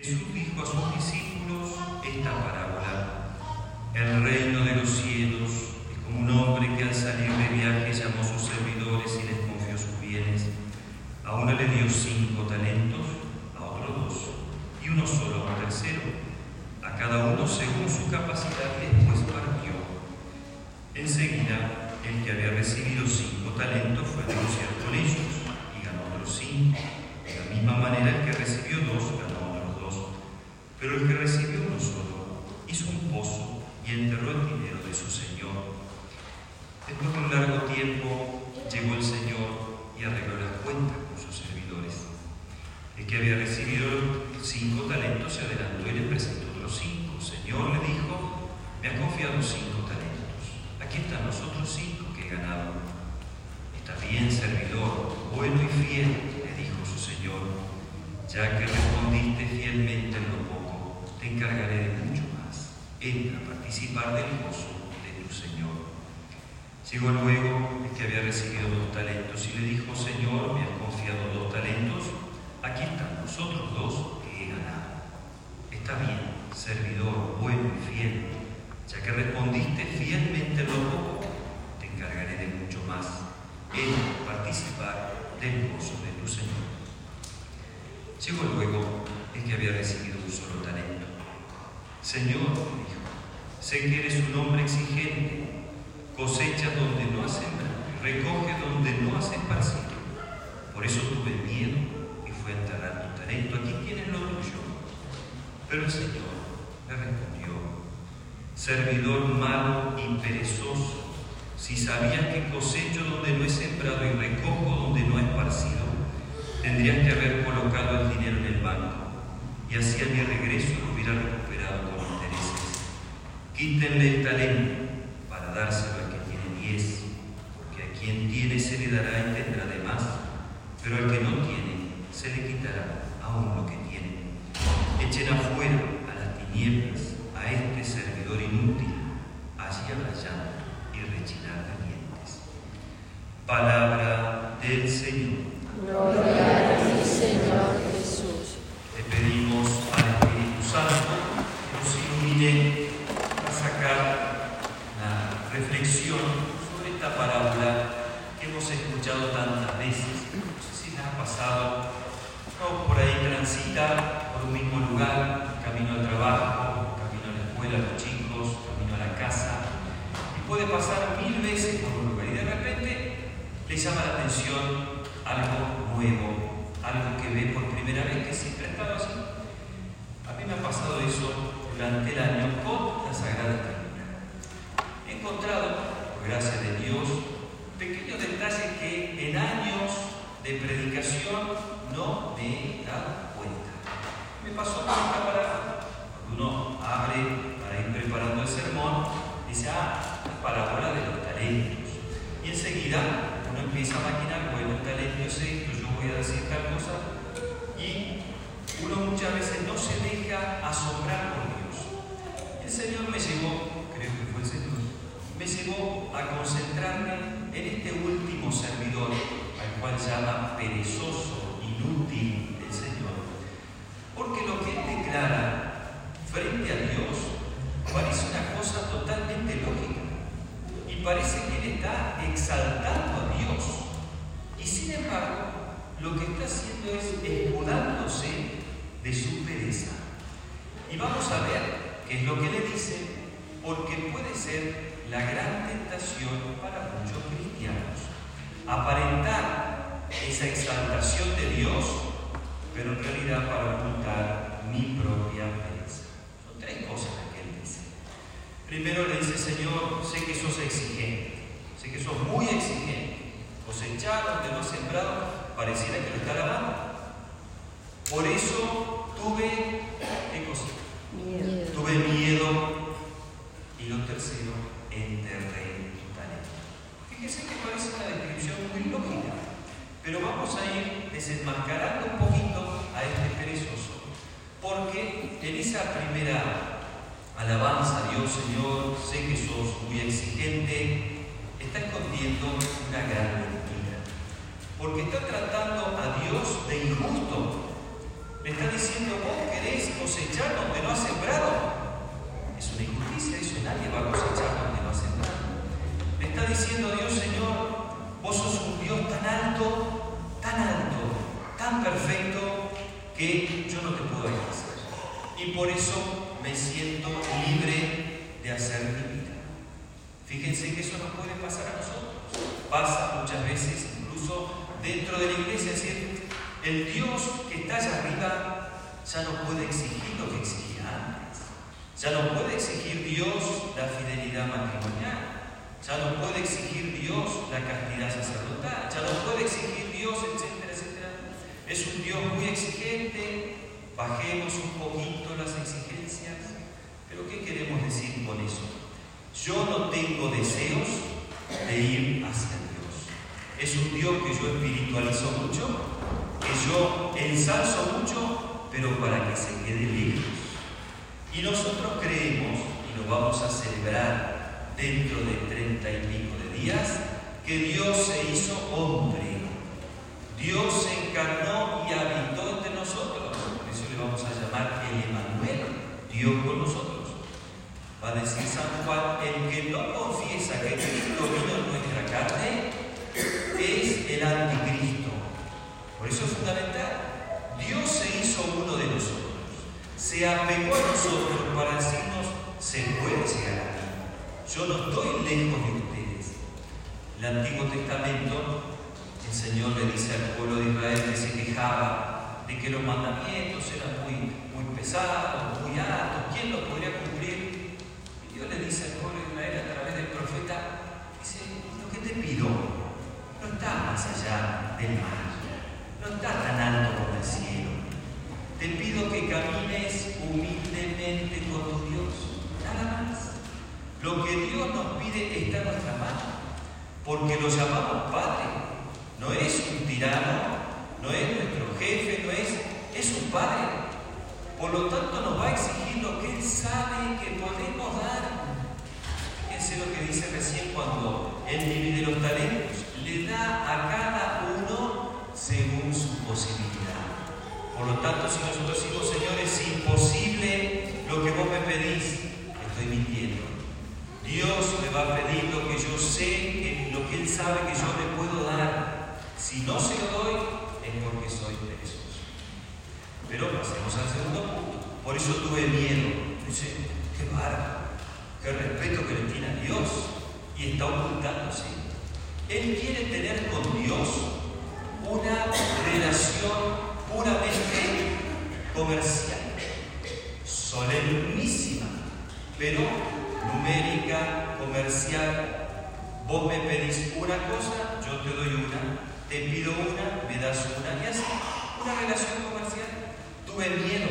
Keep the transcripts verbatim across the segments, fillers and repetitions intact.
Jesús dijo a sus discípulos esta parábola: el reino de los cielos es como un hombre que al salir de viaje llamó a sus servidores y les confió sus bienes. A uno le dio cinco talentos, a otro dos, y uno solo a un tercero, a cada uno según su capacidad, y después partió. Enseguida, el que había recibido cinco talentos fue a negociar con ellos y ganó otros cinco. De la misma manera, el que recibió dos ganó otros dos. Pero el que recibió uno solo hizo un pozo y enterró el dinero de su señor. Después de un largo tiempo llegó el señor y arregló las cuentas con sus servidores. El que había recibido cinco talentos se adelantó y le presentó otros cinco. Señor, le dijo, me has confiado cinco talentos. Aquí están los otros cinco que he ganado. Está bien, servidor, bueno y fiel, le dijo su señor. Ya que respondiste fielmente en lo poco, te encargaré de mucho más. Entra a participar del gozo de tu señor. Llegó luego el que había recibido dos talentos y le dijo, Señor, me has confiado dos talentos. Aquí están los otros dos que he ganado. Está bien, servidor, bueno y fiel. Ya que respondiste fielmente en lo poco, te encargaré de mucho más. Entra a participar del gozo de tu señor. Llegó luego el que había recibido un solo talento. Señor, le dijo, sé que eres un hombre exigente, cosechas donde no has sembrado y recoge donde no has esparcido. Por eso tuve miedo y fui a enterrar tu talento. Aquí tienes lo tuyo. Pero el Señor le respondió, servidor malo y perezoso, si sabías que cosecho donde no he sembrado y recojo donde no he esparcido, tendrías que haber colocado el dinero en el banco, y así a mi regreso lo hubiera recuperado con intereses. Quítenle el talento para dárselo al que tiene diez, porque a quien tiene se le dará y tendrá de más, pero al que no tiene se le quitará aún lo que tiene. Echen afuera a las tinieblas a este servidor inútil, allí habrá llanto y rechinar de dientes. Palabra del Señor. Gloria a ti, Señor Jesús. Le pedimos al Espíritu Santo que nos ilumine a sacar una reflexión sobre esta parábola que hemos escuchado tantas veces. No sé si les ha pasado, no, por ahí transita por un mismo lugar, camino al trabajo, camino a la escuela, a los chicos, camino a la casa, y puede pasar mil veces por un lugar y de repente le llama la atención algo nuevo, algo que ve por primera vez, que siempre ha estado así. A mí me ha pasado eso durante el año con la Sagrada Escritura. He encontrado, por gracia de Dios, pequeños detalles que en años de predicación no me he dado cuenta. Me pasó con esta parábola. Cuando uno abre para ir preparando el sermón, dice, ah, la parábola de los talentos. Y enseguida uno empieza a maquinar, bueno, el talento es esto, yo voy a decir tal cosa, y uno muchas veces no se deja asombrar por Dios. El Señor me llevó, creo que fue el Señor, me llevó a concentrarme en este último servidor, al cual llama perezoso, inútil el Señor, porque lo que Él declara frente a Dios parece una cosa totalmente lógica. Y parece que Él está exaltando a Dios. Y sin embargo, lo que está haciendo es escudándose de su pereza. Y vamos a ver qué es lo que le dice, porque puede ser la gran tentación para muchos cristianos. Aparentar esa exaltación de Dios, pero en realidad para ocultar mi propia pereza. Son tres cosas las que Él dice. Primero le dice, Señor, sé que sos exigente, sé que sos muy exigente. Cosechar donde no has sembrado, pareciera que lo está lavando. Por eso tuve, ¿qué cosa? Miedo. Tuve miedo. Y lo tercero, enterré tu talento. Fíjese que parece una descripción muy lógica, pero vamos a ir desenmascarando un poquito a este perezoso, porque en esa primera alabanza a Dios, Señor, sé que sos muy exigente, está escondiendo una gran mentira, porque está tratando a Dios de injusto. Le está diciendo, vos querés cosechar donde no ha sembrado. Es una injusticia eso, nadie va a cosechar donde no ha sembrado. Le está diciendo Dios, Señor, vos sos un Dios tan alto, tan alto, tan perfecto, que yo no te puedo alcanzar. Y por eso me siento libre de hacer mi vida. Fíjense que eso nos puede pasar a nosotros. Pasa muchas veces, incluso dentro de la iglesia, es decir, el Dios que está allá arriba ya no puede exigir lo que exigía antes. Ya no puede exigir Dios la fidelidad matrimonial. Ya no puede exigir Dios la castidad sacerdotal. Ya no puede exigir Dios, etcétera, etcétera. Es un Dios muy exigente. Bajemos un poquito las exigencias. Pero ¿qué queremos decir con eso? Yo no tengo deseos de ir hacia Dios. Es un Dios que yo espiritualizo mucho, que yo ensalzo mucho, pero para que se quede lejos. Y nosotros creemos, y lo vamos a celebrar dentro de treinta y pico de días, que Dios se hizo hombre. Dios se encarnó y habitó entre nosotros. Por eso le vamos a llamar el Emmanuel, Dios con nosotros. Va a decir San Juan, el que no confiesa que Cristo vino en nuestra carne es el anticristo. Por eso es fundamental. Dios se hizo uno de nosotros. Se apegó a nosotros para decirnos, se puede llegar a mí. Yo no estoy lejos de ustedes. En el Antiguo Testamento, el Señor le dice al pueblo de Israel que se quejaba de que los mandamientos eran muy, muy pesados, muy altos. ¿Quién los podría cumplir? Dios le dice al pueblo de Israel a través del profeta, dice, lo que te pido no está más allá del mar, no está tan alto como el cielo. Te pido que camines humildemente con tu Dios, nada más. Lo que Dios nos pide está en nuestra mano, porque lo llamamos Padre. No es un tirano, no es nuestro jefe, no es, es un Padre. Por lo tanto nos va a exigir lo que Él sabe que podemos dar. Fíjense lo que dice recién cuando Él divide los talentos. Le da a cada uno según su posibilidad. Por lo tanto, si nosotros decimos, Señor, es imposible lo que vos me pedís, estoy mintiendo. Dios me va a pedir lo que yo sé, que, lo que Él sabe que yo le puedo dar. Si no se lo doy, es porque soy perezoso. Pero pasemos al segundo punto. Por eso tuve miedo. Dice, qué bárbaro, qué respeto que le tiene a Dios. Y está ocultándose. Él quiere tener con Dios una relación puramente comercial, solemnísima, pero numérica, comercial. Vos me pedís una cosa, yo te doy una. Te pido una, me das una. Y así, una relación comercial. Tuve miedo.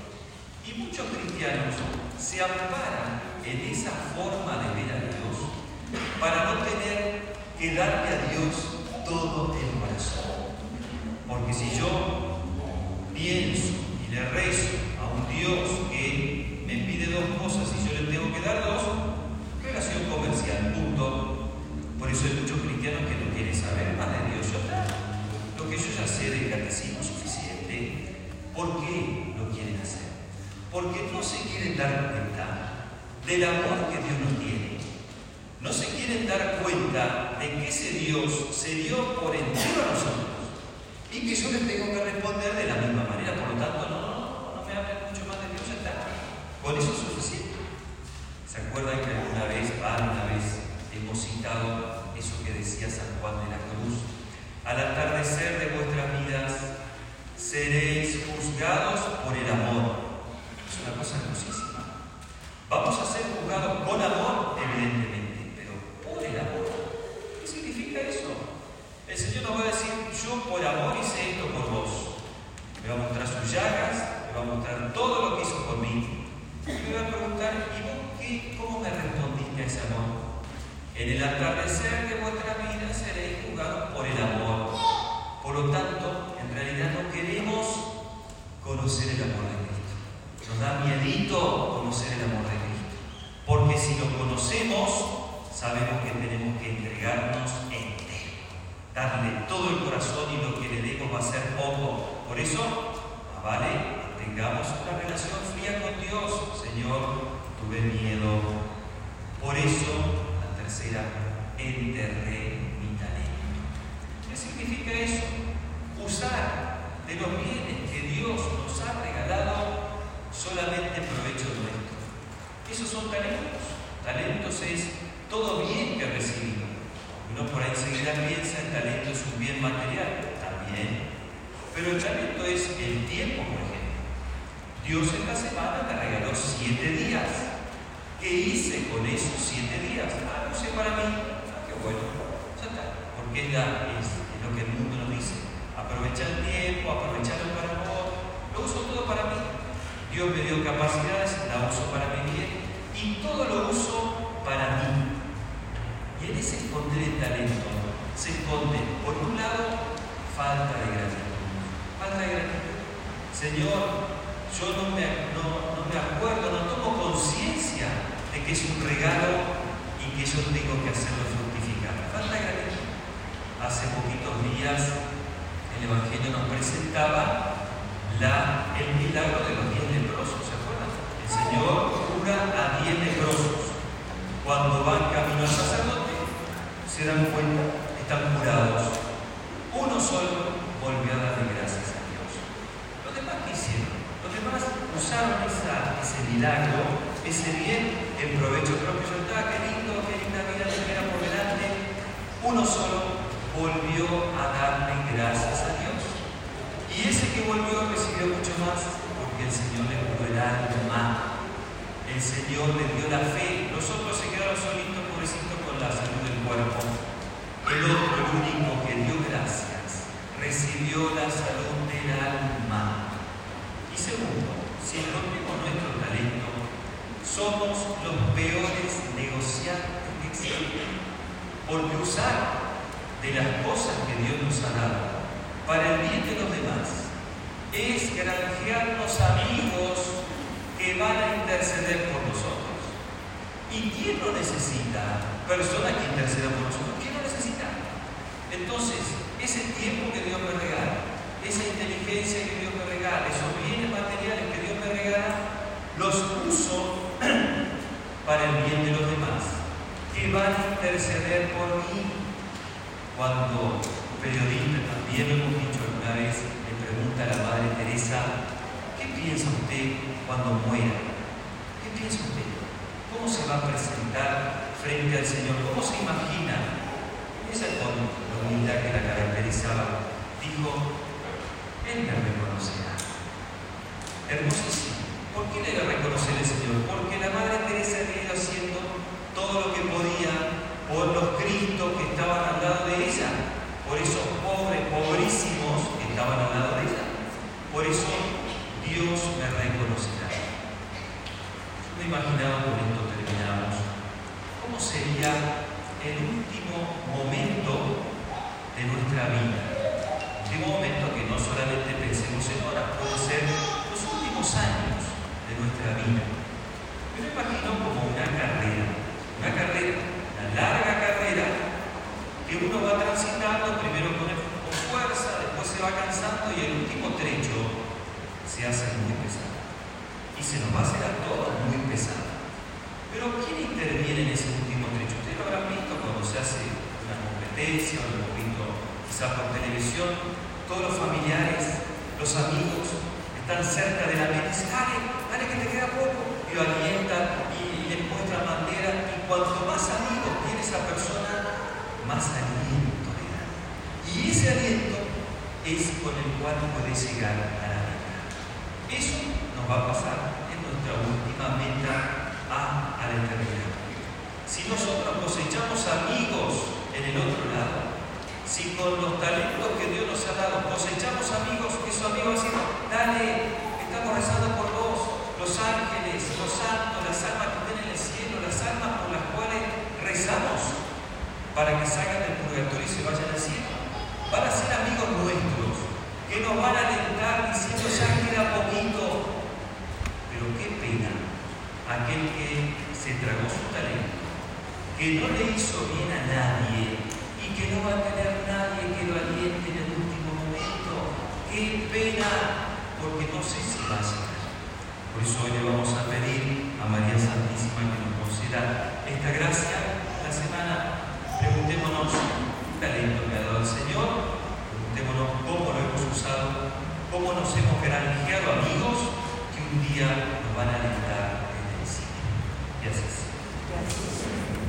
Y muchos cristianos se amparan en esa forma de ver a Dios para no tener que darle a Dios todo el corazón. Porque si yo pienso y le rezo a un Dios que me pide dos cosas y yo le tengo que dar dos, relación comercial, punto. Por eso hay muchos cristianos que no quieren saber más de Dios. Yo, lo que yo ya sé del catecismo es suficiente. ¿Por qué lo quieren hacer? Porque no se quieren dar cuenta del amor que Dios nos tiene. No se quieren dar cuenta de que ese Dios se dio por entero a nosotros y que yo les tengo que responder de la misma manera. Por lo tanto, no, no, no, no me hablen mucho más de Dios, ya está. Con eso es suficiente. ¿Se acuerdan que alguna vez, alguna vez, hemos citado eso que decía San Juan de la Cruz? Al atardecer de vuestras vidas seréis juzgados por el amor. Es una cosa hermosísima. Vamos a ser juzgados con amor, evidentemente, pero por el amor. ¿Qué significa eso? El Señor nos va a decir, yo por amor hice esto por vos. Me va a mostrar sus llagas, me va a mostrar todo lo que hizo por mí. Y me va a preguntar, ¿y vos qué, cómo me respondiste a ese amor? En el atardecer de vuestra vida seréis juzgados por el amor. Por lo tanto, en realidad no queremos conocer el amor de Cristo. Nos da miedito conocer el amor de Cristo. Porque si lo conocemos, sabemos que tenemos que entregarnos entero. Darle todo el corazón y lo que le demos va a ser poco. Por eso, más vale que tengamos una relación fría miedo. Por eso, la tercera, enterré mi talento. ¿Qué significa eso? Usar de los bienes que Dios nos ha regalado solamente en provecho nuestro. Esos son talentos. Talentos es todo bien que ha recibido. Uno por ahí enseguida piensa el talento es un bien material, también. Pero el talento es el tiempo, por ejemplo. Dios en la semana me regaló siete días. ¿Qué hice con esos siete días? Ah, lo usé para mí. Ah, qué bueno. Ya está. Porque es, la, es, es lo que el mundo nos dice. Aprovechar el tiempo, aprovecharlo para vos. Lo uso todo para mí. Dios me dio capacidades, la uso para mi bien. Y todo lo uso para mí. Y en ese esconder el talento se esconde, por un lado, falta de gratitud. Falta de gratitud. Señor, yo no me, no, no me acuerdo, no tomo conciencia de que es un regalo y que yo tengo que hacerlo fructificar. Falta de gratitud. Hace poquitos días el Evangelio nos presentaba la, el milagro de los diez leprosos, ¿se acuerdan? El Señor cura a diez leprosos. Cuando van camino al sacerdote, se dan cuenta, están curados. Uno solo volvió a darle gracias a Dios. Los demás, ¿qué hicieron? Los demás usaron esa, ese milagro, ese bien, en provecho propio. Yo estaba, qué lindo, qué linda vida tenía por delante. Uno solo volvió a darle gracias a Dios. Y ese que volvió recibió mucho más, porque el Señor le curó el alma. El Señor le dio la fe. Los otros se quedaron solitos, pobrecitos, con la salud del cuerpo. El otro, el único que dio gracias, recibió la salud del alma. Y segundo, si escondemos nuestro talento, somos los peores negociantes que existen. Porque usar de las cosas que Dios nos ha dado para el bien de los demás es granjearnos amigos que van a interceder por nosotros. ¿Y quién lo necesita? Personas que intercedan por nosotros. ¿Quién lo necesita? Entonces, ese tiempo que Dios me regala, esa inteligencia que Dios me regala, esos bienes materiales que Dios me regala, los uso para el bien de los demás, que van a interceder por mí. Cuando un periodista, también lo hemos dicho alguna vez, le pregunta a la Madre Teresa, ¿qué piensa usted cuando muera? ¿Qué piensa usted? ¿Cómo se va a presentar frente al Señor? ¿Cómo se imagina? Esa con la humildad que la caracterizaba, dijo, Él me reconocerá. Hermosísimo. ¿Por qué le iba a reconocer el Señor? Porque la Madre Teresa había ido haciendo todo lo que podía por los Cristos que estaban al lado de ella, por esos pobres, pobrísimos que estaban al lado de ella. Por eso Dios me reconocerá. Yo me imaginaba, con esto terminamos, cómo sería el último momento de nuestra vida. Un momento que no solamente pensemos en horas, puede ser los últimos años de nuestra vida. Yo me imagino como una carrera, una carrera, una larga carrera que uno va transitando, primero con, con fuerza, después se va cansando y el último trecho se hace muy pesado. Y se nos va a hacer a todos muy pesado. Pero ¿quién interviene en ese último trecho? Ustedes lo habrán visto cuando se hace una competencia, o lo hemos visto quizás por televisión, todos los familiares, los amigos están cerca de la meta y dicen, dale, dale que te queda poco. Y lo alientan y, y les muestran bandera. Y cuanto más amigos tiene esa persona, más aliento le da. Y ese aliento es con el cual puede llegar a la meta. Eso nos va a pasar en nuestra última meta a, a la eternidad. Si nosotros cosechamos amigos en el otro lado, si con los talentos que Dios nos ha dado cosechamos amigos, esos amigos dicen, dale, estamos rezando por vos, los ángeles, los santos, las almas que estén en el cielo, las almas por las cuales rezamos para que salgan del purgatorio y se vayan al cielo. Van a ser amigos nuestros, que nos van a alentar diciendo, ya queda poquito. Pero qué pena aquel que se tragó su talento, que no le hizo bien a nadie y que no va a tener nadie que lo aliente en el último momento. ¡Qué pena! Porque no sé si va a llegar. Por eso hoy le vamos a pedir a María Santísima que nos conceda esta gracia. La semana preguntémonos qué talento me ha dado el Señor, preguntémonos cómo lo hemos usado, cómo nos hemos granjeado amigos que un día nos van a alentar en el cielo. Y así sea. Gracias.